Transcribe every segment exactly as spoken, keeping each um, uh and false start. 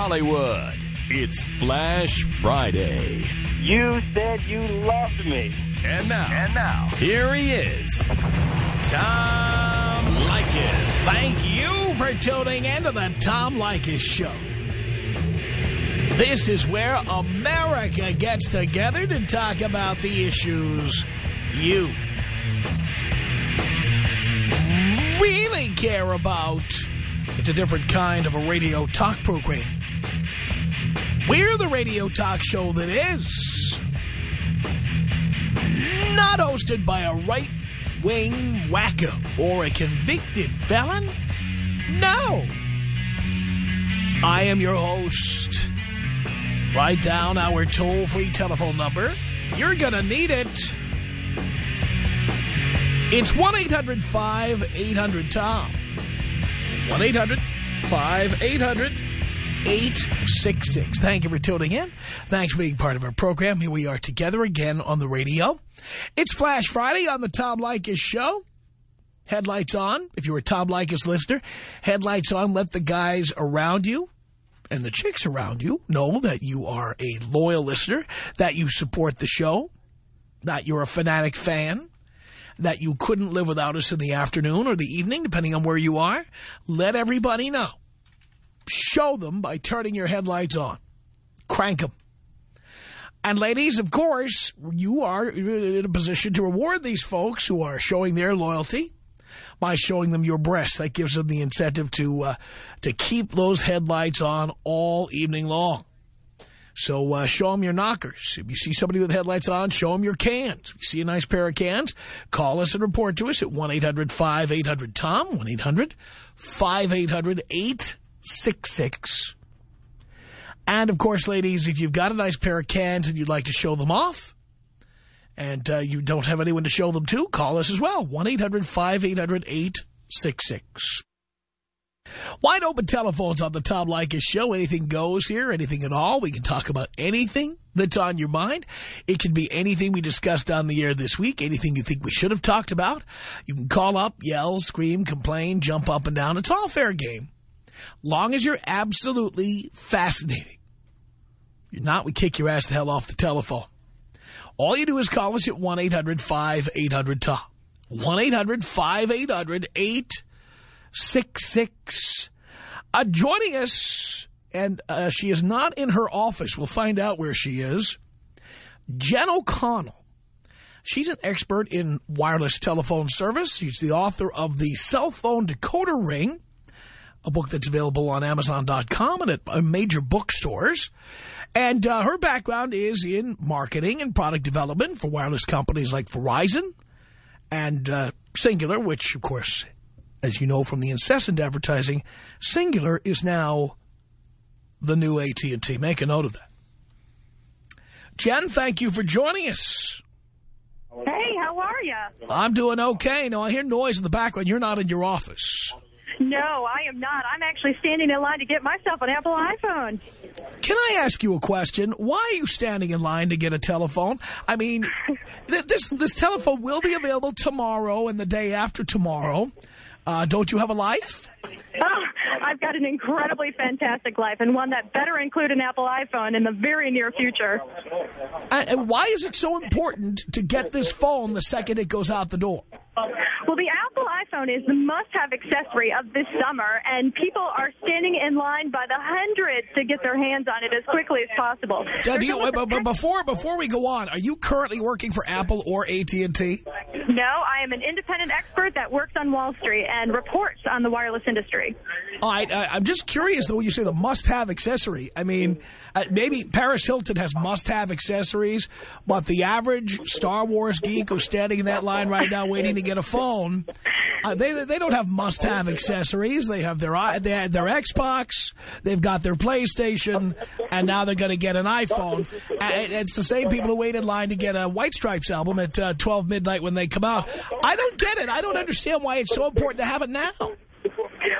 Hollywood. It's Flash Friday. You said you loved me. And now, and now, here he is, Tom Leykis. Thank you for tuning in to the Tom Leykis Show. This is where America gets together to talk about the issues you really care about. It's a different kind of a radio talk program. We're the radio talk show that is not hosted by a right-wing wacko or a convicted felon. No. I am your host. Write down our toll-free telephone number. You're going to need it. It's one eight hundred five eight hundred Tom. one eight hundred five eight hundred eight six six. Thank you for tuning in. Thanks for being part of our program. Here we are together again on the radio. It's Flash Friday on the Tom Leykis Show. Headlights on. If you're a Tom Leykis listener, headlights on. Let the guys around you and the chicks around you know that you are a loyal listener, that you support the show, that you're a fanatic fan, that you couldn't live without us in the afternoon or the evening, depending on where you are. Let everybody know. Show them by turning your headlights on. Crank them. And ladies, of course, you are in a position to reward these folks who are showing their loyalty by showing them your breasts. That gives them the incentive to uh, to keep those headlights on all evening long. So uh, show them your knockers. If you see somebody with headlights on, show them your cans. If you see a nice pair of cans, call us and report to us at one eight hundred five eight hundred Tom, one eight hundred five eight hundred eight six six. And, of course, ladies, if you've got a nice pair of cans and you'd like to show them off, and uh, you don't have anyone to show them to, call us as well, one eight hundred five eight hundred eight six six. Wide open telephones on the Tom Leykis Show. Anything goes here, anything at all. We can talk about anything that's on your mind. It can be anything we discussed on the air this week, anything you think we should have talked about. You can call up, yell, scream, complain, jump up and down. It's all fair game. Long as you're absolutely fascinating. If you're not, we kick your ass the hell off the telephone. All you do is call us at one eight hundred five eight hundred Tom. one eight hundred five eight hundred eight six six. Uh, joining us, and uh, she is not in her office. We'll find out where she is. Jen O'Connell. She's an expert in wireless telephone service. She's the author of The Cell Phone Decoder Ring, a book that's available on Amazon dot com and at major bookstores. And uh, her background is in marketing and product development for wireless companies like Verizon and uh, Singular, which, of course, as you know from the incessant advertising, Singular is now the new A T and T. Make a note of that. Jen, thank you for joining us. Hey, how are you? I'm doing okay. No, I hear noise in the background. You're not in your office. No, I am not. I'm actually standing in line to get myself an Apple iPhone. Can I ask you a question? Why are you standing in line to get a telephone? I mean, th this this telephone will be available tomorrow and the day after tomorrow. Uh, don't you have a life? Oh, I've got an incredibly fantastic life, and one that better include an Apple iPhone in the very near future. And, and why is it so important to get this phone the second it goes out the door? Well, the Apple iPhone is the must-have accessory of this summer, and people are standing in line by the hundreds to get their hands on it as quickly as possible. Uh, do you, but, but before before we go on, are you currently working for Apple or A T and T? No, I am an independent expert that works on Wall Street and reports on the wireless industry. All right, uh, I'm just curious, though, when you say the must-have accessory. I mean, uh, maybe Paris Hilton has must-have accessories, but the average Star Wars geek who's standing in that line right now waiting to get a phone, uh, they they don't have must-have accessories. They have their they have their Xbox, they've got their PlayStation, and now they're going to get an iPhone. And it's the same people who wait in line to get a White Stripes album at uh, twelve midnight when they come out. I don't get it. I don't understand why it's so important to have it now.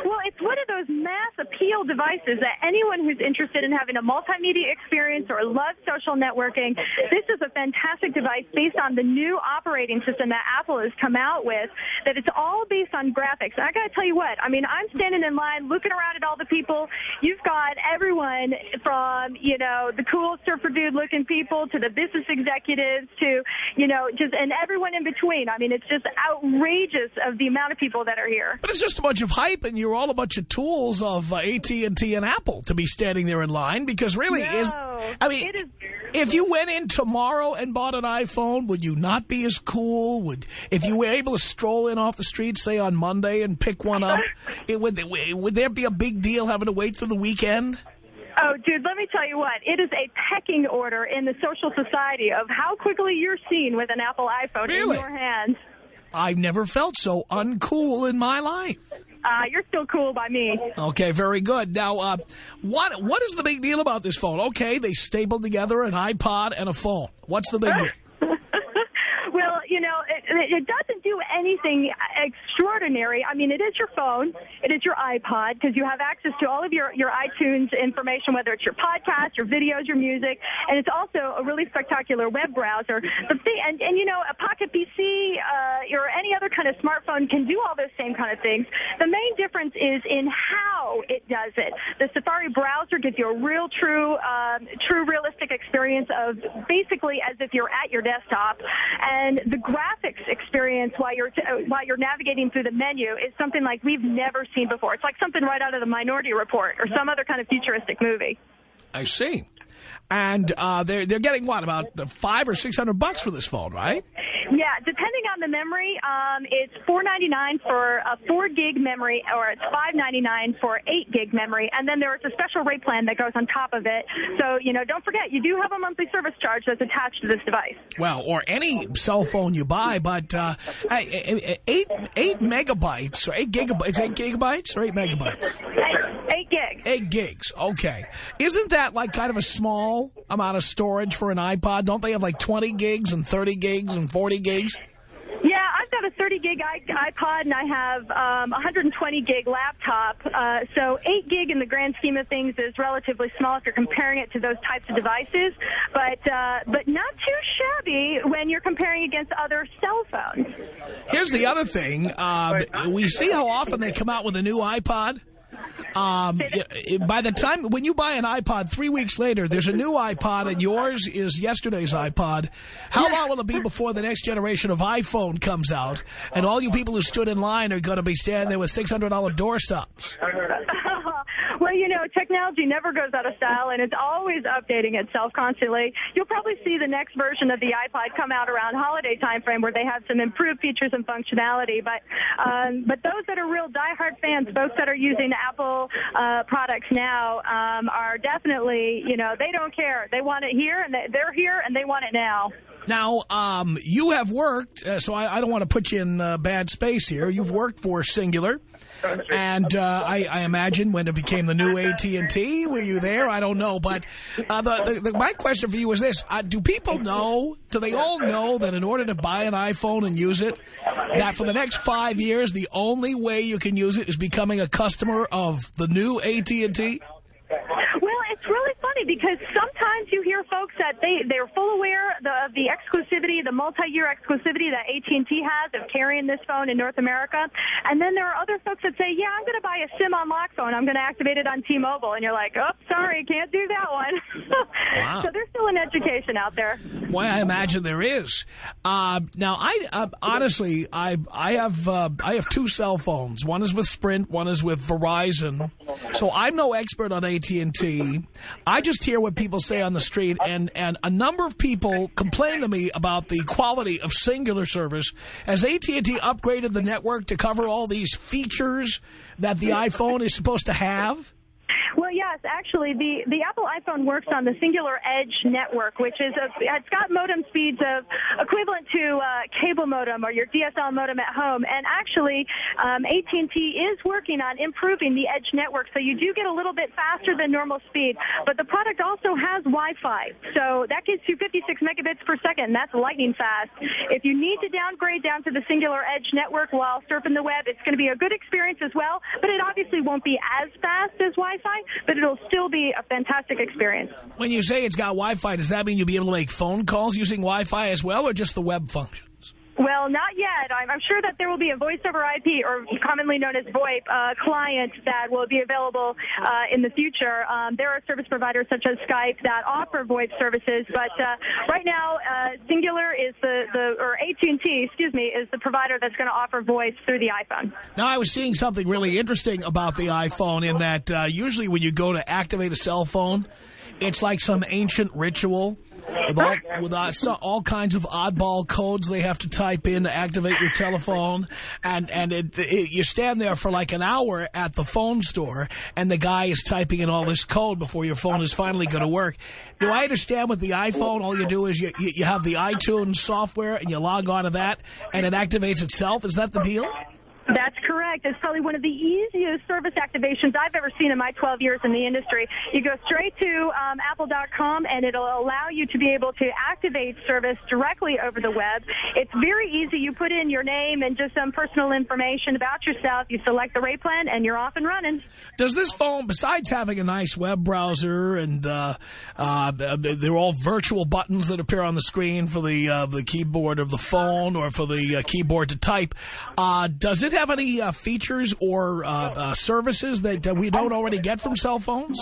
Well, it's one of those mass appeal devices that anyone who's interested in having a multimedia experience or loves social networking, this is a fantastic device based on the new operating system that Apple has come out with, that it's all based on graphics. And I got to tell you what, I mean, I'm standing in line looking around at all the people. You've got everyone from, you know, the cool surfer dude looking people to the business executives to, you know, just, and everyone in between. I mean, it's just outrageous of the amount of people that are here. But it's just a bunch of hype, and you're all a bunch of tools of uh, A T and T and Apple to be standing there in line, because really no, is, I mean, it is, if you went in tomorrow and bought an iPhone, would you not be as cool? Would, if you were able to stroll in off the street, say on Monday, and pick one up, it, would, would there be a big deal having to wait through the weekend? Oh, dude, let me tell you what. It is a pecking order in the social society of how quickly you're seen with an Apple iPhone Really? in your hands. I've never felt so uncool in my life. Uh, you're still cool by me. Okay, very good. Now, uh, what what is the big deal about this phone? Okay, they stapled together an iPod and a phone. What's the big deal? Well, you know, it, it doesn't do anything extraordinary. I mean, it is your phone. It is your iPod, because you have access to all of your, your iTunes information, whether it's your podcast, your videos, your music. And it's also a really spectacular web browser. The thing, and, and, you know, a Pocket P C uh, or any other kind of smartphone can do all those same kind of things. The main difference is in how it does it. The Safari browser gives you a real, true, um, true, realistic experience of basically as if you're at your desktop. And the graphics experience while you're t while you're navigating through the menu is something like we've never seen before. It's like something right out of the Minority Report or some other kind of futuristic movie. I see. And uh, they're they're getting what, about five or six hundred bucks for this phone, right? Yeah, depending on the memory, um, it's four ninety-nine for a four gig memory, or it's five ninety-nine for eight gig memory, and then there is a special rate plan that goes on top of it. So, you know, don't forget, you do have a monthly service charge that's attached to this device. Well, or any cell phone you buy, but uh, eight eight megabytes or eight gigabytes, eight gigabytes or eight megabytes. Eight, eight gigs. Eight gigs. Okay, isn't that like kind of a small amount of storage for an iPod? Don't they have like twenty gigs and thirty gigs and forty gigs? Yeah, I've got a thirty gig iPod, and I have um, a one hundred twenty gig laptop. Uh, so eight gig in the grand scheme of things is relatively small if you're comparing it to those types of devices, but uh, but not too shabby when you're comparing against other cell phones. Here's the other thing. Uh, we see how often they come out with a new iPod. Um, by the time, when you buy an iPod, three weeks later, there's a new iPod, and yours is yesterday's iPod. How long will it be before the next generation of iPhone comes out, and all you people who stood in line are going to be standing there with six hundred dollar doorstops? Well, you know, technology never goes out of style, and it's always updating itself constantly. You'll probably see the next version of the iPod come out around holiday time frame, where they have some improved features and functionality. But um, but those that are real diehard fans, folks that are using Apple uh, products now, um, are definitely, you know, they don't care. They want it here, and they, they're here, and they want it now. Now, um, you have worked, uh, so I, I don't want to put you in uh, bad space here. You've worked for Singular, and uh, I, I imagine when it became the new A T and T, were you there? I don't know, but uh, the, the, the, my question for you is this. Uh, do people know, do they all know that in order to buy an iPhone and use it, that for the next five years, the only way you can use it is becoming a customer of the new A T and T? Well, it's really funny because sometimes you hear folks that they, they're full aware of the, of the exclusivity, the multi-year exclusivity that A T and T has of carrying this phone in North America. And then there are other folks that say, yeah, I'm going to buy a SIM on lock phone. I'm going to activate it on T-Mobile. And you're like, oh, sorry, can't do that one. Wow. So there's still an education out there. Well, I imagine there is. Uh, now, I uh, honestly, I I have uh, I have two cell phones. One is with Sprint, one is with Verizon. So I'm no expert on A T and T. I just hear what people say on the street, and, and a number of people complain to me about the quality of Singular service. Has A T and T upgraded the network to cover all these features that the iPhone is supposed to have? Well, yes, actually, the, the Apple iPhone works on the Singular Edge network, which is a, it's got modem speeds of equivalent to uh, cable modem or your D S L modem at home. And actually, um, A T and T is working on improving the Edge network, so you do get a little bit faster than normal speed. But the product also has Wi-Fi, so that gets you fifty-six megabits per second. And that's lightning fast. If you need to downgrade down to the Singular Edge network while surfing the web, it's going to be a good experience as well. But it obviously won't be as fast as Wi-Fi, but it'll still be a fantastic experience. When you say it's got Wi-Fi, does that mean you'll be able to make phone calls using Wi-Fi as well, or just the web functions? Well, not yet. I'm, I'm sure that there will be a voice over I P, or commonly known as VoIP, uh, client that will be available uh, in the future. Um, there are service providers such as Skype that offer VoIP services, but uh, right now, uh, Singular is the, the or A T and T, excuse me, is the provider that's going to offer voice through the iPhone. Now, I was seeing something really interesting about the iPhone in that uh, usually when you go to activate a cell phone, it's like some ancient ritual. With all, with uh, so, all kinds of oddball codes they have to type in to activate your telephone. And, and it, it, you stand there for like an hour at the phone store, and the guy is typing in all this code before your phone is finally going to work. Do I understand with the iPhone, all you do is you, you, you have the iTunes software, and you log on to that, and it activates itself? Is that the deal? That's correct. It's probably one of the easiest service activations I've ever seen in my twelve years in the industry. You go straight to um, apple dot com, and it'll allow you to be able to activate service directly over the web. It's very easy. You put in your name and just some personal information about yourself. You select the rate plan, and you're off and running. Does this phone, besides having a nice web browser and uh, uh, they're all virtual buttons that appear on the screen for the uh, the keyboard of the phone or for the uh, keyboard to type, uh, does it have any uh, features or uh, uh, services that uh, we don't already get from cell phones?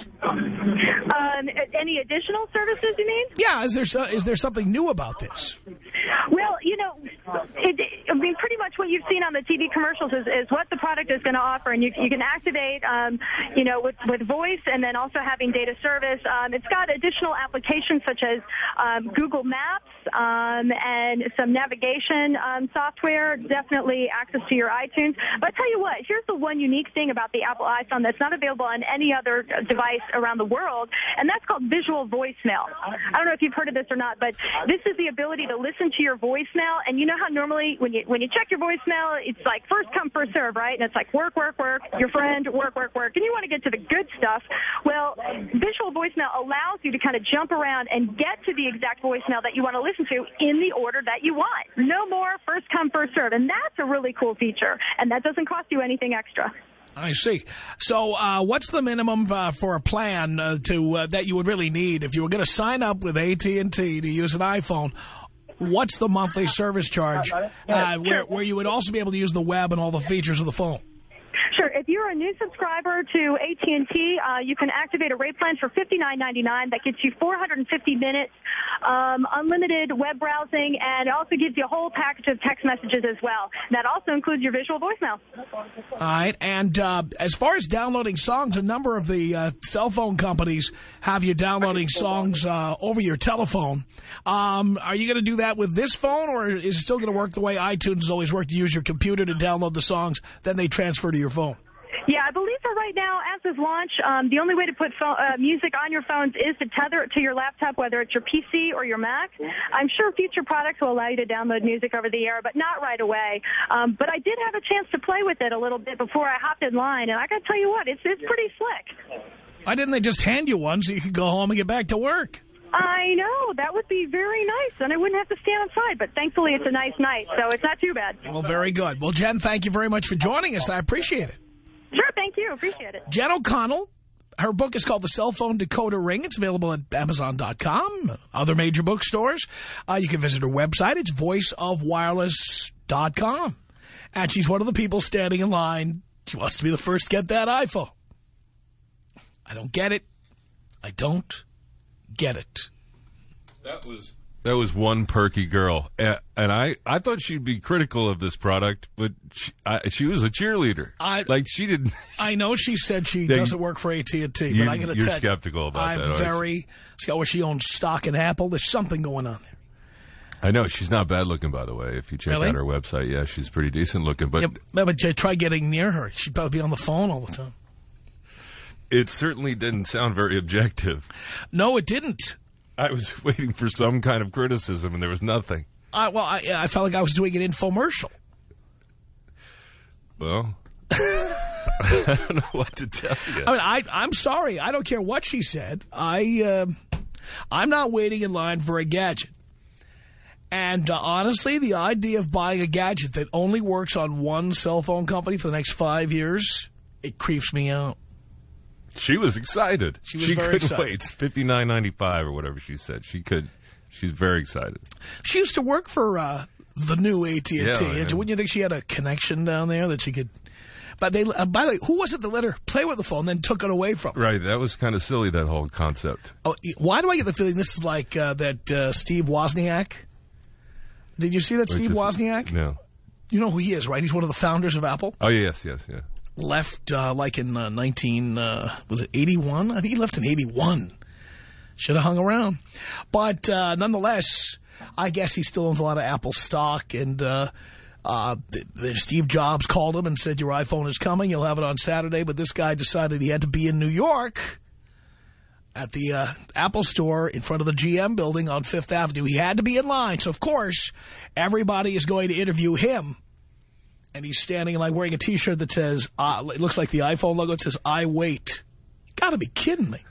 Um, any additional services, you mean? Yeah, is there so, is there something new about this? Well, you know, it, I mean, pretty much what you've seen on the T V commercials is, is what the product is going to offer, and you, you can activate, um, you know, with, with voice and then also having data service. Um, it's got additional applications such as um, Google Maps um, and some navigation um, software, definitely access to your iTunes. But I tell you what, here's the one unique thing about the Apple iPhone that's not available on any other device around the world, and that's called visual voicemail. I don't know if you've heard of this or not, but this is the ability to listen to your voicemail. And you know how normally when you when you check your voicemail, it's like first come, first serve, right? And it's like work, work, work, your friend, work, work, work. And you want to get to the good stuff. Well, visual voicemail allows you to kind of jump around and get to the exact voicemail that you want to listen to in the order that you want. No more first come, first serve. And that's a really cool feature. And that doesn't cost you anything extra. I see. So uh, what's the minimum uh, for a plan uh, to uh, that you would really need if you were going to sign up with A T and T to use an iPhone? What's the monthly service charge uh, where, where you would also be able to use the web and all the features of the phone? Sure. If you're a new subscriber to A T and T, uh, you can activate a rate plan for fifty-nine ninety-nine. That gets you four hundred fifty minutes, um, unlimited web browsing, and it also gives you a whole package of text messages as well. That also includes your visual voicemail. All right. And uh, as far as downloading songs, a number of the uh, cell phone companies have you downloading songs uh, over your telephone. Um, are you going to do that with this phone, or is it still going to work the way iTunes has always worked? You use your computer to download the songs, then they transfer to your phone? Yeah, I believe for right now, as of launch, um, the only way to put phone, uh, music on your phones is to tether it to your laptop, whether it's your P C or your Mac. I'm sure future products will allow you to download music over the air, but not right away. Um, but I did have a chance to play with it a little bit before I hopped in line, and I got to tell you what, it's it's pretty slick. Why didn't they just hand you one so you could go home and get back to work? I know. That would be very nice, and I wouldn't have to stand outside. But thankfully, it's a nice night, so it's not too bad. Well, very good. Well, Jen, thank you very much for joining us. I appreciate it. Sure, thank you. Appreciate it. Jen O'Connell, her book is called The Cell Phone Decoder Ring. It's available at amazon dot com, other major bookstores. Uh, you can visit her website. It's voice of wireless dot com. And she's one of the people standing in line. She wants to be the first to get that iPhone. I don't get it. I don't get it. That was... That was one perky girl, and I, I thought she'd be critical of this product, but she, I, she was a cheerleader. I, like, she didn't... I know she said she they, doesn't work for A T and T, you, but I gotta you're tell skeptical about I'm that. I'm very... Where she owns stock in Apple. There's something going on there. I know. She's not bad looking, by the way, if you check really? out her website. Yeah, she's pretty decent looking. But, yeah, but try getting near her. She'd probably be on the phone all the time. it certainly didn't sound very objective. No, it didn't. I was waiting for some kind of criticism, and there was nothing. Uh, well, I, I felt like I was doing an infomercial. Well, I don't know what to tell you. I mean, I, I'm sorry. I don't care what she said. I, uh, I'm not waiting in line for a gadget. And uh, honestly, the idea of buying a gadget that only works on one cell phone company for the next five years, it creeps me out. She was excited. She was she very couldn't excited. wait. It's fifty-nine ninety-five or whatever she said. She could. She's very excited. She used to work for uh, the new A T and T. Yeah, yeah. Wouldn't you think she had a connection down there that she could... But they, uh, by the way, who was it that let her play with the phone, then took it away from her? Right. That was kind of silly, that whole concept. Oh, why do I get the feeling this is like uh, that uh, Steve Wozniak? Did you see that Wait, Steve just, Wozniak? No. You know who he is, right? He's one of the founders of Apple. Oh, yes, yes, yeah. Left uh, like in uh, nineteen, uh, was it eighty-one? I think he left in eighty-one. Should have hung around. But uh, nonetheless, I guess he still owns a lot of Apple stock. And uh, uh, th th Steve Jobs called him and said, your iPhone is coming. You'll have it on Saturday. But this guy decided he had to be in New York at the uh, Apple store in front of the G M building on Fifth Avenue. He had to be in line. So, of course, everybody is going to interview him. And he's standing like wearing a T-shirt that says, uh, it looks like the iPhone logo. It says, I wait. You got to be kidding me.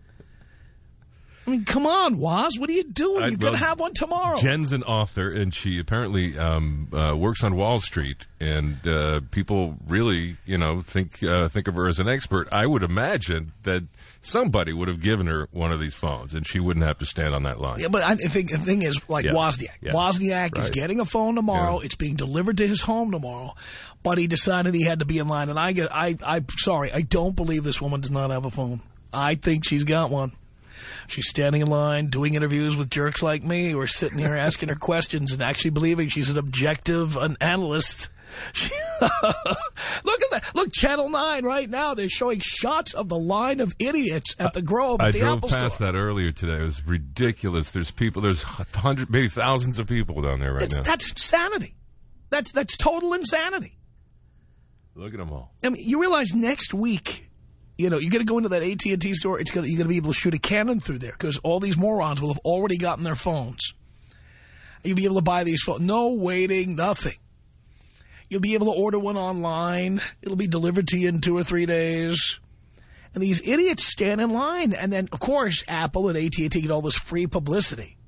I mean, come on, Woz. What are you doing? I, You're going to well, have one tomorrow. Jen's an author, and she apparently um, uh, works on Wall Street. And uh, people really, you know, think uh, think of her as an expert. I would imagine that somebody would have given her one of these phones, and she wouldn't have to stand on that line. Yeah, but I think the thing is, like yeah. Wozniak. Yeah. Wozniak right. is getting a phone tomorrow. Yeah. It's being delivered to his home tomorrow. But he decided he had to be in line. And I get, I, I'm sorry, I don't believe this woman does not have a phone. I think she's got one. She's standing in line, doing interviews with jerks like me, who are sitting here asking her questions and actually believing she's an objective an analyst. Look at that. Look, Channel nine right now, they're showing shots of the line of idiots at the Grove at I the drove Apple past store. that earlier today. It was ridiculous. There's people, there's hundreds, maybe thousands of people down there right It's, now. that's insanity. That's, that's total insanity. Look at them all. I mean, you realize next week, you know, you're going to go into that A T and T store, it's gonna, you're going to be able to shoot a cannon through there because all these morons will have already gotten their phones. You'll be able to buy these phones. No waiting, nothing. You'll be able to order one online. It'll be delivered to you in two or three days. And these idiots stand in line. And then, of course, Apple and A T and T get all this free publicity.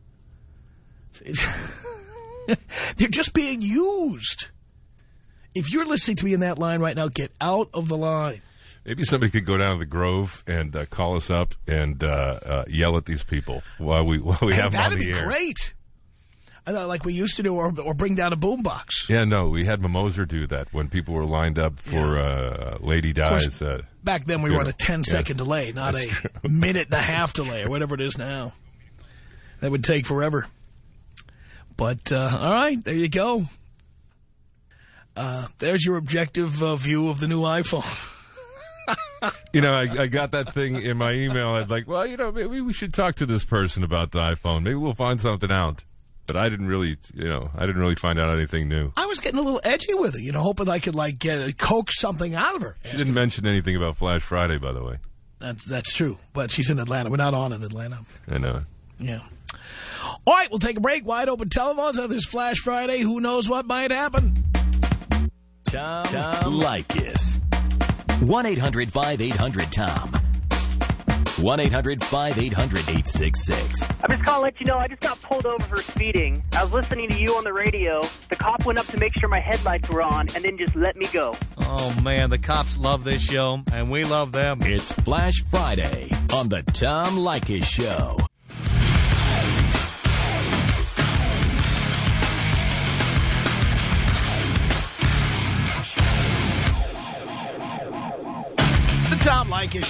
They're just being used. If you're listening to me in that line right now, get out of the line. Maybe somebody could go down to the Grove and uh, call us up and uh, uh, yell at these people while we while we Hey, have them on the that'd be air. great. I thought, like we used to do, or, or bring down a boombox. Yeah, no, we had Mimosa do that when people were lined up for Yeah. uh, Lady Di's. Uh, Back then, we were on a funeral. ten-second Yeah. delay, not That's a true. minute and a half delay, or whatever it is now. That would take forever. But, uh, all right, there you go. Uh, there's your objective uh, view of the new iPhone. You know, I, I got that thing in my email. I was like, well, you know, maybe we should talk to this person about the iPhone. Maybe we'll find something out. But I didn't really, you know, I didn't really find out anything new. I was getting a little edgy with her, you know, hoping I could, like, get coax something out of her. She didn't mention anything about Flash Friday, by the way. That's, that's true, but she's in Atlanta. We're not on in Atlanta. I know. Yeah. All right, we'll take a break. Wide open telephones on this Flash Friday. Who knows what might happen? Tom, Tom Leykis. one eight hundred five eight hundred Tom. one eight hundred five eight hundred eight six six. I'm just calling to let you know I just got pulled over for speeding. I was listening to you on the radio. The cop went up to make sure my headlights were on and then just let me go. Oh, man, the cops love this show, and we love them. It's Flash Friday on the Tom Leykis Show. The Tom Leykis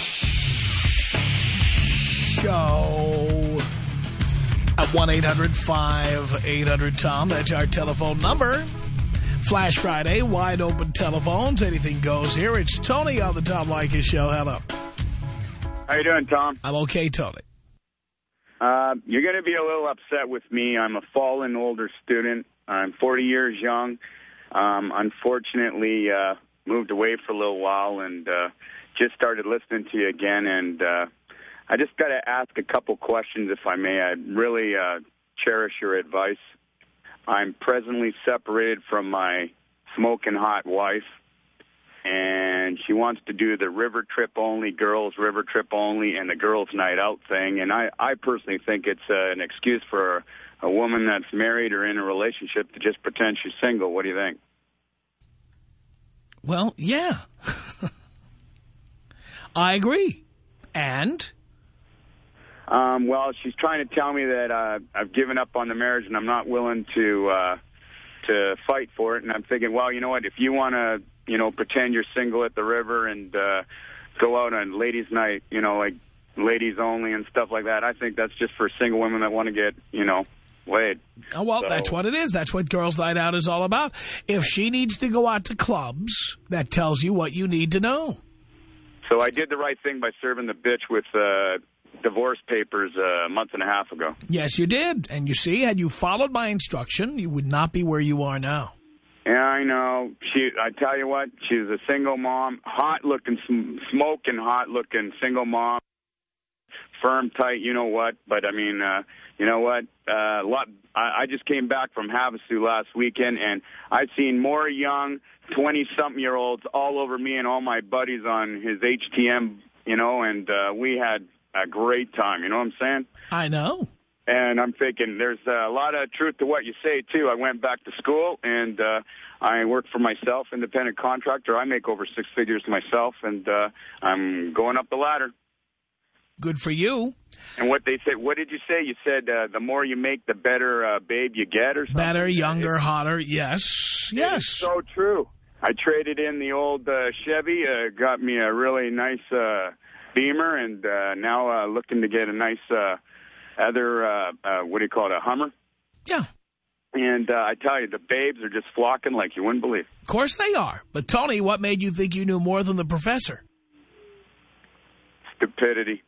Show at one eight hundred five eight hundred Tom. That's our telephone number. Flash Friday, wide open telephones. Anything goes here. It's Tony on the Tom Leykis Show. Hello. How you doing, Tom? I'm okay, Tony. Uh, you're going to be a little upset with me. I'm a fallen older student. I'm forty years young. Um, unfortunately, uh, moved away for a little while and uh, just started listening to you again, and uh, I just got to ask a couple questions, if I may. I really uh, cherish your advice. I'm presently separated from my smoking hot wife, and she wants to do the river trip only, girls river trip only, and the girls night out thing. And I, I personally think it's uh, an excuse for a, a woman that's married or in a relationship to just pretend she's single. What do you think? Well, yeah. I agree. And? Um, well, she's trying to tell me that uh, I've given up on the marriage and I'm not willing to uh, to fight for it. And I'm thinking, well, you know what, if you want to, you know, pretend you're single at the river and uh, go out on ladies' night, you know, like ladies only and stuff like that, I think that's just for single women that want to get, you know, laid. Oh, well, so, that's what it is. That's what Girls Night Out is all about. If she needs to go out to clubs, that tells you what you need to know. So I did the right thing by serving the bitch with uh, divorce papers uh, a month and a half ago. Yes, you did. And you see, had you followed my instruction, you would not be where you are now. Yeah, I know. She, I tell you what, she's a single mom, hot-looking, sm smoking, hot-looking single mom, firm, tight, you know what. But, I mean, uh, you know what? Uh, lot, I, I just came back from Havasu last weekend, and I've seen more young twenty-something-year-olds all over me and all my buddies on his H T M, you know, and uh, we had a great time. You know what I'm saying? I know. And I'm thinking there's a lot of truth to what you say, too. I went back to school, and uh, I work for myself, independent contractor. I make over six figures myself, and uh, I'm going up the ladder. Good for you. And what they said, what did you say? You said uh, the more you make, the better uh, babe you get or something? Better, younger, it, hotter. Yes, yes. It's so true. I traded in the old uh, Chevy, uh, got me a really nice uh, Beamer, and uh, now uh, looking to get a nice uh, other, uh, uh, what do you call it, a Hummer? Yeah. And uh, I tell you, the babes are just flocking like you wouldn't believe. Of course they are. But, Tony, what made you think you knew more than the professor? Stupidity.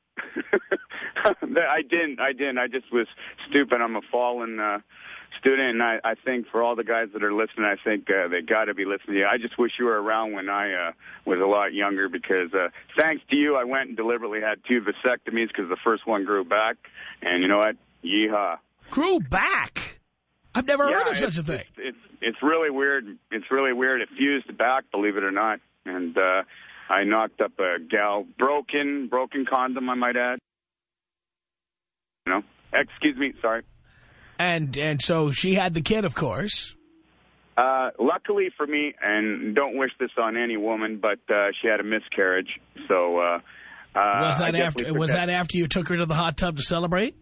I didn't. I didn't. I just was stupid. I'm a fallen uh, student, and I, I think for all the guys that are listening, I think uh, they got to be listening to you. I just wish you were around when I uh, was a lot younger because uh, thanks to you, I went and deliberately had two vasectomies because the first one grew back. And you know what? Yeehaw. Grew back? I've never yeah, heard of such a thing. It's, it's, it's really weird. It's really weird. It fused back, believe it or not. And uh, I knocked up a gal. Broken, broken condom, I might add. You know? Excuse me, sorry. And and so she had the kid, of course. Uh, luckily for me, and don't wish this on any woman, but uh, she had a miscarriage. So uh, uh, was that after? Was that after you took her to the hot tub to celebrate?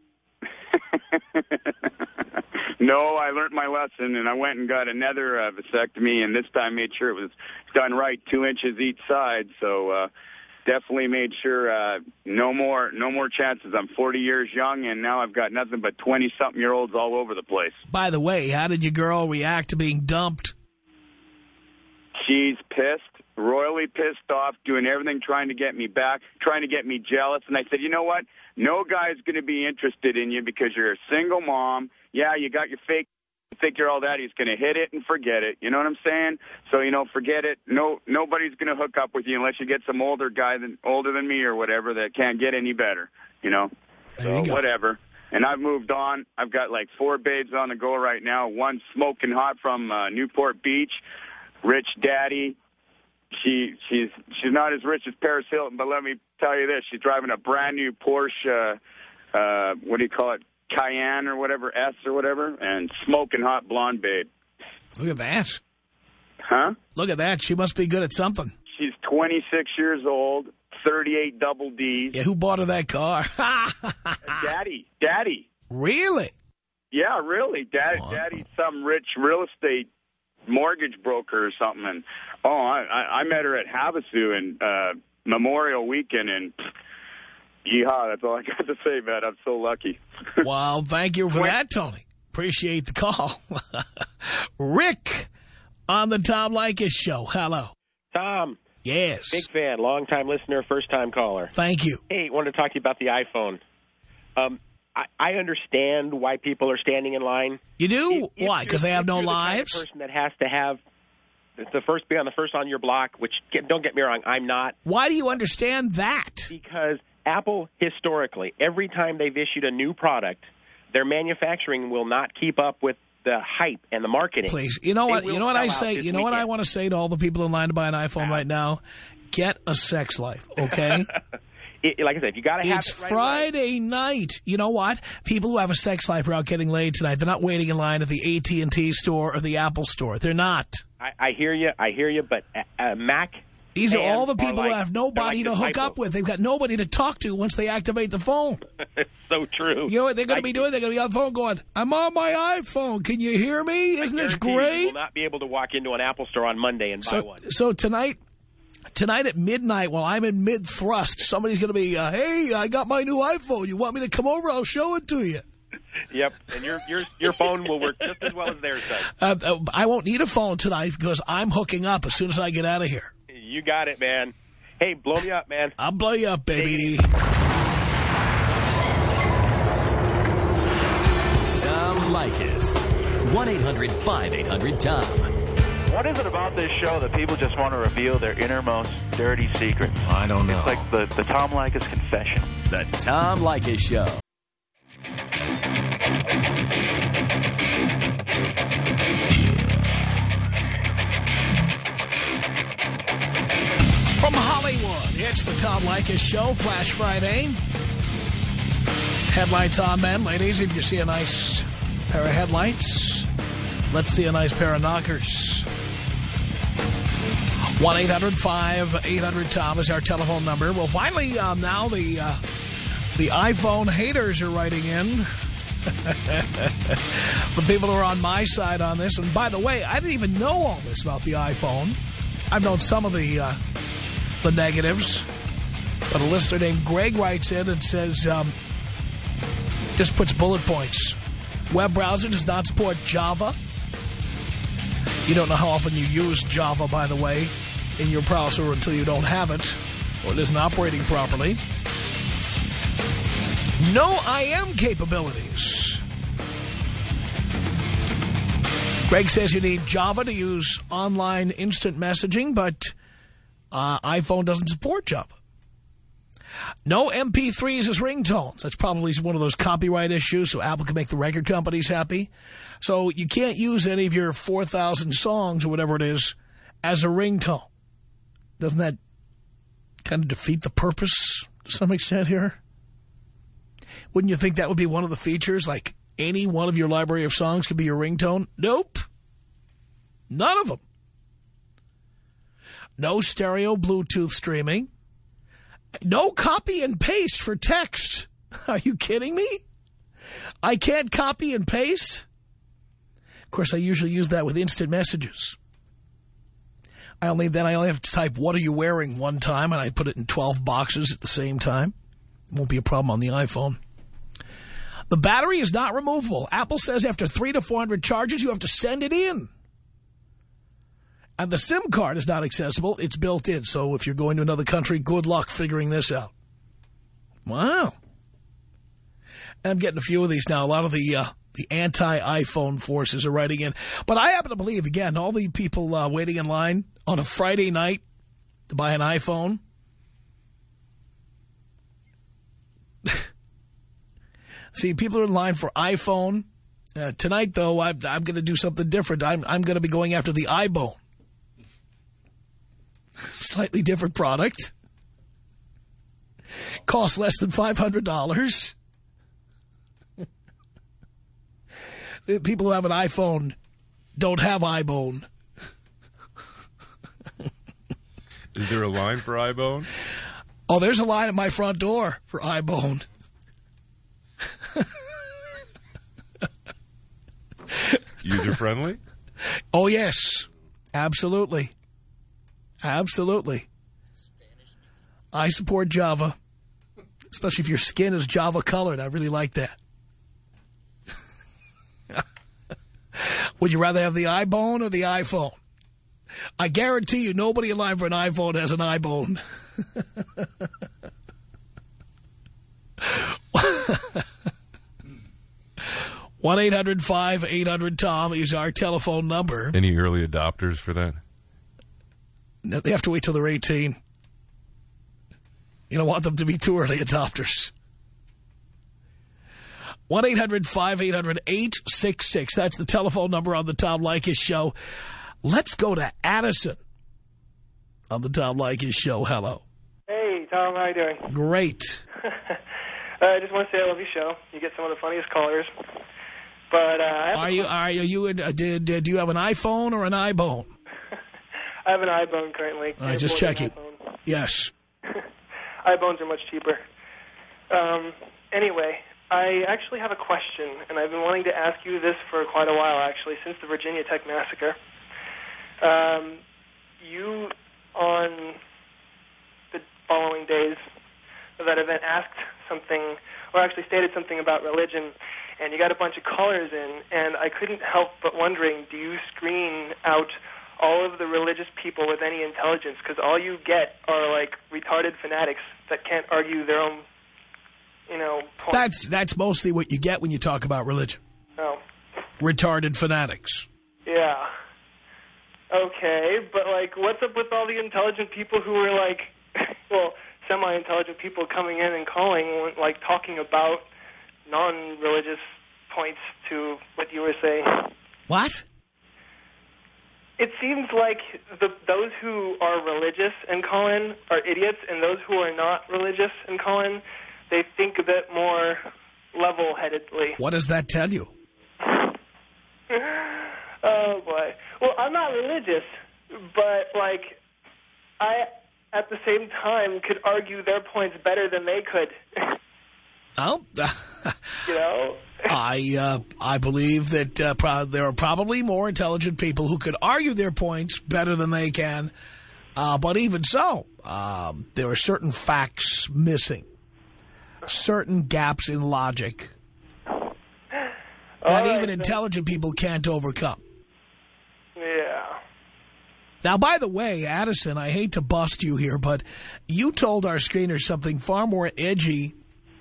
No, I learned my lesson, and I went and got another uh, vasectomy, and this time made sure it was done right, two inches each side. So uh, definitely made sure uh, no more, no more chances. I'm forty years young, and now I've got nothing but twenty-something-year-olds all over the place. By the way, how did your girl react to being dumped? She's pissed, royally pissed off, doing everything, trying to get me back, trying to get me jealous. And I said, you know what? No guy's going to be interested in you because you're a single mom. Yeah, you got your fake, think you're all that. He's going to hit it and forget it. You know what I'm saying? So, you know, forget it. No, nobody's going to hook up with you unless you get some older guy than older than me or whatever that can't get any better. You know, there you so go. Whatever. And I've moved on. I've got like four babes on the go right now. One smoking hot from uh, Newport Beach, rich daddy. She she's she's not as rich as Paris Hilton, but let me tell you this: she's driving a brand new Porsche. Uh, uh, what do you call it? Cayenne or whatever, S or whatever, and smoking hot blonde babe. Look at that. Huh? Look at that. She must be good at something. She's twenty-six years old, thirty-eight double Ds. Yeah, who bought her that car? Daddy. Daddy. Really? Yeah, really. Dad, wow. Daddy's some rich real estate mortgage broker or something. And, oh, I, I met her at Havasu and uh, Memorial Weekend, and yeehaw, that's all I got to say, man. I'm so lucky. Well, thank you for that, Tony. Appreciate the call. Rick on the Tom Leykis Show. Hello. Tom. Yes. Big fan, long-time listener, first-time caller. Thank you. Hey, wanted to talk to you about the iPhone. Um, I, I understand why people are standing in line. You do? If, if why? Because they have no you're lives? The kind of person that has to have, It's the first be on the first on your block, which, don't get me wrong, I'm not. Why do you understand that? Because Apple, historically, every time they've issued a new product, their manufacturing will not keep up with the hype and the marketing. Please, you know what? You know what I say. You know weekend. what I want to say to all the people in line to buy an iPhone wow. right now: get a sex life, okay? it, like I said, if you got to have it's it right Friday away. night. You know what? People who have a sex life are out getting laid tonight. They're not waiting in line at the A T and T store or the Apple store. They're not. I, I hear you. I hear you. But uh, Mac. These are all the people like, who have nobody like to hook up with. They've got nobody to talk to once they activate the phone. It's so true. You know what they're going to be I, doing? They're going to be on the phone going, I'm on my iPhone. Can you hear me? Isn't this great? You will not be able to walk into an Apple store on Monday and so, buy one. So tonight, tonight at midnight, while I'm in mid-thrust, somebody's going to be, uh, hey, I got my new iPhone. You want me to come over? I'll show it to you. Yep, and your your your phone will work just as well as theirs does. Uh, uh, I won't need a phone tonight because I'm hooking up as soon as I get out of here. You got it, man. Hey, blow me up, man. I'll blow you up, baby. Tom Leykis. one eight hundred five eight hundred Tom. What is it about this show that people just want to reveal their innermost dirty secrets? I don't know. It's like the, the Tom Leykis confession. The Tom Leykis Show. From Hollywood, it's the Tom Leykis Show, Flash Friday. Headlights on, men. Ladies, if you see a nice pair of headlights, let's see a nice pair of knockers. one eight hundred five eight hundred Tom is our telephone number. Well, finally, uh, now the, uh, the iPhone haters are writing in. The people who are on my side on this. And by the way, I didn't even know all this about the iPhone. I've known some of the... Uh, the negatives, but a listener named Greg writes in and says, um, just puts bullet points. Web browser does not support Java. You don't know how often you use Java, by the way, in your browser until you don't have it, or it isn't operating properly. No I M capabilities. Greg says you need Java to use online instant messaging, but... Uh, iPhone doesn't support Java. No M P threes as ringtones. That's probably one of those copyright issues, so Apple can make the record companies happy. So you can't use any of your four thousand songs or whatever it is as a ringtone. Doesn't that kind of defeat the purpose to some extent here? Wouldn't you think that would be one of the features? Like any one of your library of songs could be your ringtone? Nope. None of them. No stereo Bluetooth streaming. No copy and paste for text. Are you kidding me? I can't copy and paste? Of course, I usually use that with instant messages. I only Then I only have to type, what are you wearing one time, and I put it in twelve boxes at the same time. It won't be a problem on the iPhone. The battery is not removable. Apple says after three to four hundred charges, you have to send it in. And the SIM card is not accessible. It's built in. So if you're going to another country, good luck figuring this out. Wow. And I'm getting a few of these now. A lot of the uh, the anti-iPhone forces are writing in. But I happen to believe, again, all the people uh, waiting in line on a Friday night to buy an iPhone. See, people are in line for iPhone. Uh, tonight, though, I'm, I'm going to do something different. I'm, I'm going to be going after the iBone. Slightly different product. Costs less than five hundred dollars. People who have an iPhone don't have iBone. Is there a line for iBone? Oh, there's a line at my front door for iBone. User-friendly? Oh, yes. Absolutely. Absolutely. I support Java, especially if your skin is Java-colored. I really like that. Would you rather have the iBone or the iPhone? I guarantee you nobody in line for an iPhone has an iBone. one eight hundred five eight hundred Tom is our telephone number. Any early adopters for that? No, they have to wait till they're eighteen. You don't want them to be too early adopters. one eight hundred five eight hundred eight six six. That's the telephone number on the Tom Leykis Show. Let's go to Addison on the Tom Leykis Show. Hello. Hey, Tom. How you doing? Great. uh, I just want to say I love your show. You get some of the funniest callers. But uh, I have are you are you uh, did uh, do you have an iPhone or an iBone? I have an iBone currently. All right, just checking. Yes. iBones are much cheaper. Um, anyway, I actually have a question, and I've been wanting to ask you this for quite a while, actually, since the Virginia Tech massacre. Um, you, on the following days of that event, asked something, or actually stated something about religion, and you got a bunch of callers in, and I couldn't help but wondering, do you screen out all of the religious people with any intelligence? Because all you get are, like, retarded fanatics that can't argue their own, you know, point. That's, that's mostly what you get when you talk about religion. Oh. Retarded fanatics. Yeah. Okay, but, like, what's up with all the intelligent people who are, like, well, semi-intelligent people coming in and calling, like, talking about non-religious points to what you were saying? What? It seems like the, those who are religious and call in are idiots, and those who are not religious and call in, they think a bit more level-headedly. What does that tell you? Oh, boy. Well, I'm not religious, but, like, I, at the same time, could argue their points better than they could. Oh, you know? I uh, I believe that uh, pro there are probably more intelligent people who could argue their points better than they can. Uh, but even so, um, there are certain facts missing, certain gaps in logic that right, even then. intelligent people can't overcome. Yeah. Now, by the way, Addison, I hate to bust you here, but you told our screener something far more edgy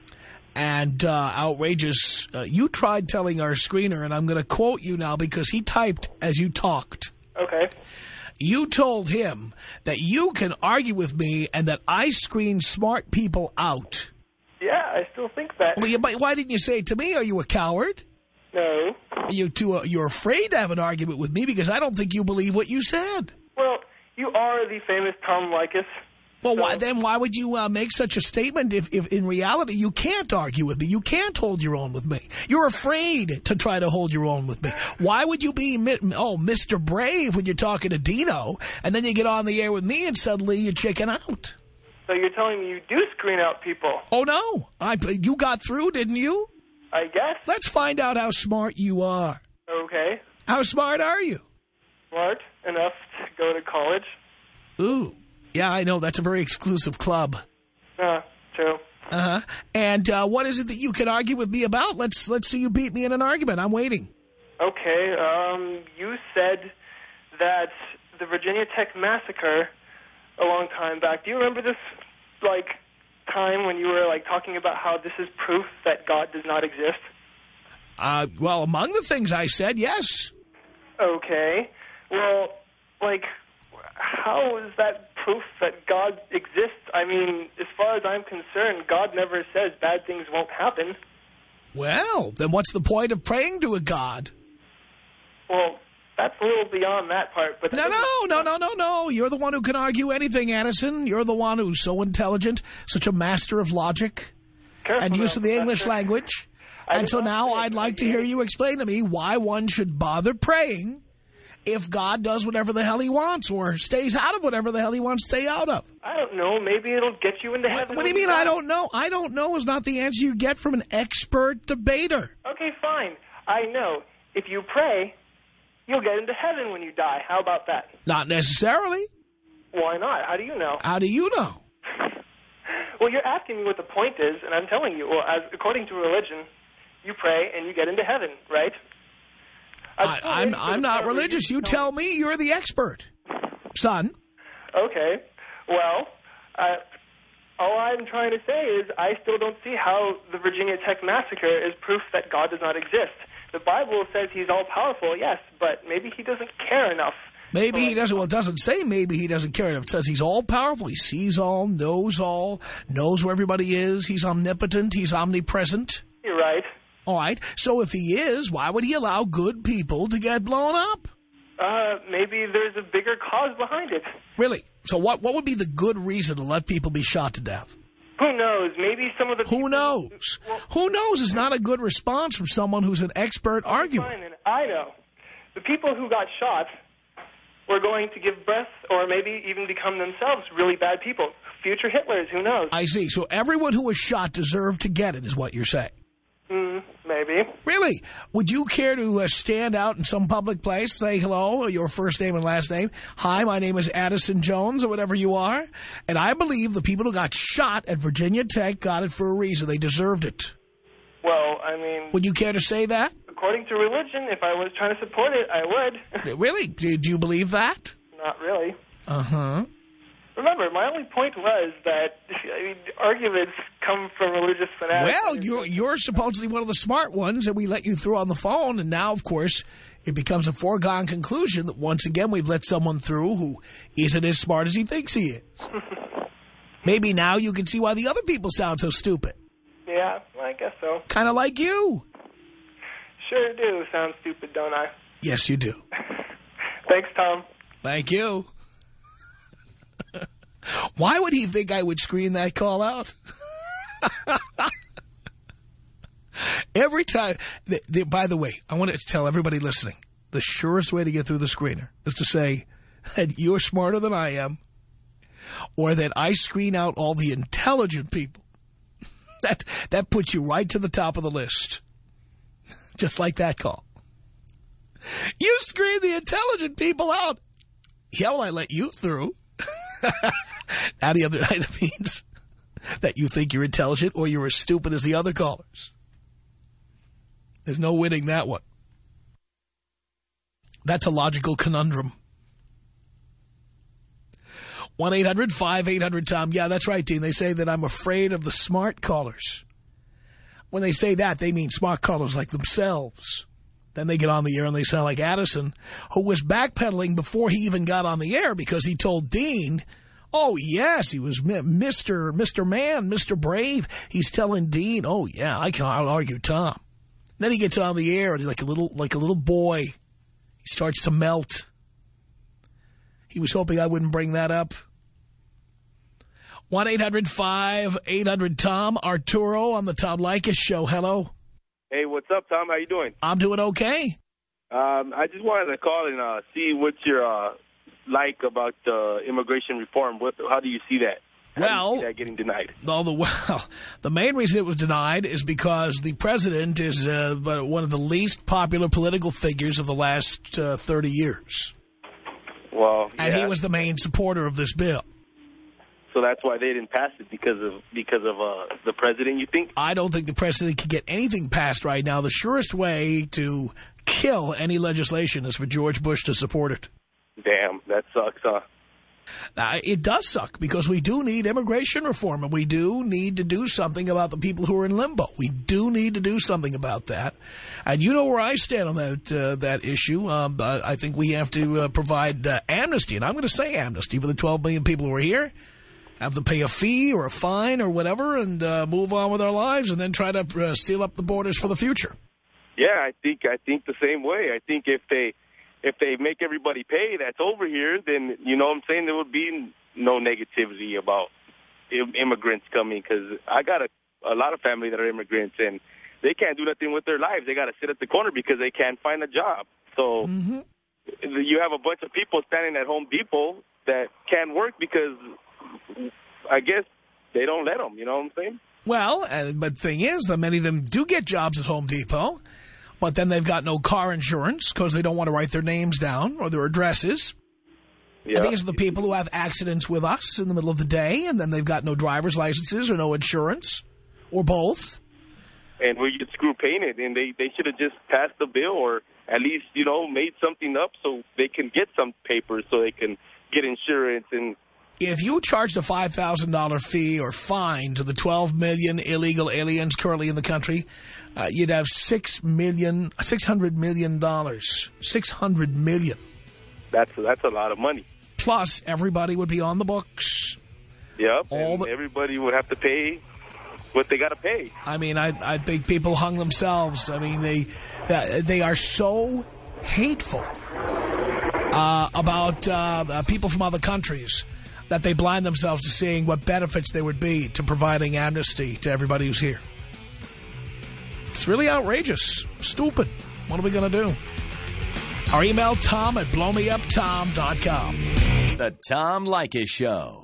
and uh, outrageous. Uh, you tried telling our screener, and I'm going to quote you now because he typed as you talked. Okay. You told him that you can argue with me and that I screen smart people out. Yeah, I still think that. Well, you, why didn't you say it to me? Are you a coward? No. You too, uh, you're afraid to have an argument with me because I don't think you believe what you said. Well, you are the famous Tom Leykis. Well, so. why, then why would you uh, make such a statement if, if in reality you can't argue with me? You can't hold your own with me. You're afraid to try to hold your own with me. Why would you be, oh, Mister Brave when you're talking to Dino, and then you get on the air with me and suddenly you chicken out? So you're telling me you do screen out people? Oh, no. I, you got through, didn't you? I guess. Let's find out how smart you are. Okay. How smart are you? Smart enough to go to college. Ooh. Yeah, I know. That's a very exclusive club. Uh, true. Uh-huh. And uh, what is it that you can argue with me about? Let's let's see you beat me in an argument. I'm waiting. Okay. Um, you said that the Virginia Tech massacre a long time back. Do you remember this, like, time when you were, like, talking about how this is proof that God does not exist? Uh, well, among the things I said, yes. Okay. Well, like, how is that proof that God exists? I mean, as far as I'm concerned, God never says bad things won't happen. Well, then what's the point of praying to a God? Well, that's a little beyond that part. But no, no, no, no, no, no. You're the one who can argue anything, Addison. You're the one who's so intelligent, such a master of logic Careful and use of the English Professor. language. I And so now I'd like to hear you explain to me why one should bother praying if God does whatever the hell he wants or stays out of whatever the hell he wants to stay out of. I don't know. Maybe it'll get you into heaven. What, what do you mean I don't know? I don't know is not the answer you get from an expert debater. Okay, fine. I know. If you pray, you'll get into heaven when you die. How about that? Not necessarily. Why not? How do you know? How do you know? Well, you're asking me what the point is, and I'm telling you, well, as according to religion, you pray and you get into heaven, right? I, I'm I'm not religious. You tell me. You're the expert, son. Okay. Well, uh, all I'm trying to say is I still don't see how the Virginia Tech massacre is proof that God does not exist. The Bible says he's all-powerful, yes, but maybe he doesn't care enough Maybe he doesn't. Well, it doesn't say maybe he doesn't care. It says he's all-powerful. He sees all, knows all, knows where everybody is. He's omnipotent. He's omnipresent. You're right. All right. So if he is, why would he allow good people to get blown up? Uh, maybe there's a bigger cause behind it. Really? So what, what would be the good reason to let people be shot to death? Who knows? Maybe some of the Who knows? Who, well, Who knows is not a good response from someone who's an expert arguer. Fine, and I know. The people who got shot were going to give birth or maybe even become themselves really bad people. Future Hitlers, who knows? I see. So everyone who was shot deserved to get it, is what you're saying. Mm, maybe. Really? Would you care to uh, stand out in some public place, say hello, your first name and last name? Hi, my name is Addison Jones, or whatever you are. And I believe the people who got shot at Virginia Tech got it for a reason. They deserved it. Well, I mean... Would you care to say that? According to religion, if I was trying to support it, I would. Really? Do, do you believe that? Not really. Uh-huh. Remember, my only point was that I mean, arguments come from religious fanatics. Well, you're, you're supposedly one of the smart ones, and we let you through on the phone, and now, of course, it becomes a foregone conclusion that once again we've let someone through who isn't as smart as he thinks he is. Maybe now you can see why the other people sound so stupid. Yeah, I guess so. Kind of like you. Sure do sound stupid, don't I? Yes, you do. Thanks, Tom. Thank you. Why would he think I would screen that call out? Every time. The, the, by the way, I want to tell everybody listening, the surest way to get through the screener is to say that you're smarter than I am, or that I screen out all the intelligent people. That, that puts you right to the top of the list. Just like that call. You screen the intelligent people out. Yeah, well, I let you through. Now the other either means that you think you're intelligent or you're as stupid as the other callers. There's no winning that one. That's a logical conundrum. one eight hundred five eight hundred Tom. Yeah, that's right, Dean. They say that I'm afraid of the smart callers. When they say that, they mean smart callers like themselves. Then they get on the air and they sound like Addison, who was backpedaling before he even got on the air because he told Dean, oh, yes, he was Mister Mister Man, Mister Brave. He's telling Dean, oh, yeah, I can out-argue Tom. And then he gets on the air and he's like a little, like a little boy. He starts to melt. He was hoping I wouldn't bring that up. one eight hundred five eight hundred Tom. Arturo on the Tom Leykis Show. Hello. Hey, what's up, Tom? How you doing? I'm doing okay. Um, I just wanted to call and uh, see what you're uh, like about uh, immigration reform. What, how do you see that? How well, do you see that getting denied? No, the well, the main reason it was denied is because the president is uh, one of the least popular political figures of the last uh, thirty years. Well, and yeah. he was the main supporter of this bill. So that's why they didn't pass it, because of because of uh, the president, you think? I don't think the president can get anything passed right now. The surest way to kill any legislation is for George Bush to support it. Damn, that sucks, huh? Uh, it does suck, because we do need immigration reform, and we do need to do something about the people who are in limbo. We do need to do something about that. And you know where I stand on that uh, that issue. Um, I think we have to uh, provide uh, amnesty, and I'm going to say amnesty for the twelve million people who are here. Have them pay a fee or a fine or whatever and uh, move on with our lives, and then try to uh, seal up the borders for the future. Yeah, I think I think the same way. I think if they if they make everybody pay that's over here, then, you know what I'm saying, there would be no negativity about im immigrants coming, because I got a, a lot of family that are immigrants, and they can't do nothing with their lives. They got to sit at the corner because they can't find a job. So mm-hmm. you have a bunch of people standing at Home Depot that can't work because I guess they don't let them, you know what I'm saying? Well, uh, but the thing is that many of them do get jobs at Home Depot, but then they've got no car insurance because they don't want to write their names down or their addresses. Yeah. And these are the people who have accidents with us in the middle of the day, and then they've got no driver's licenses or no insurance, or both. And we get screw painted, and they, they should have just passed the bill, or at least, you know, made something up so they can get some papers so they can get insurance. And if you charged a five thousand dollar fee or fine to the twelve million illegal aliens currently in the country, uh, you'd have six million, six hundred million dollars, six hundred million that's that's a lot of money. Plus, everybody would be on the books. Yep, All and the, everybody would have to pay what they got to pay. I mean, I, I think people hung themselves. I mean, they uh, they are so hateful uh, about uh, people from other countries that they blind themselves to seeing what benefits there would be to providing amnesty to everybody who's here. It's really outrageous. Stupid. What are we going to do? Our email, Tom at blow me up tom dot com. The Tom Leykis Show.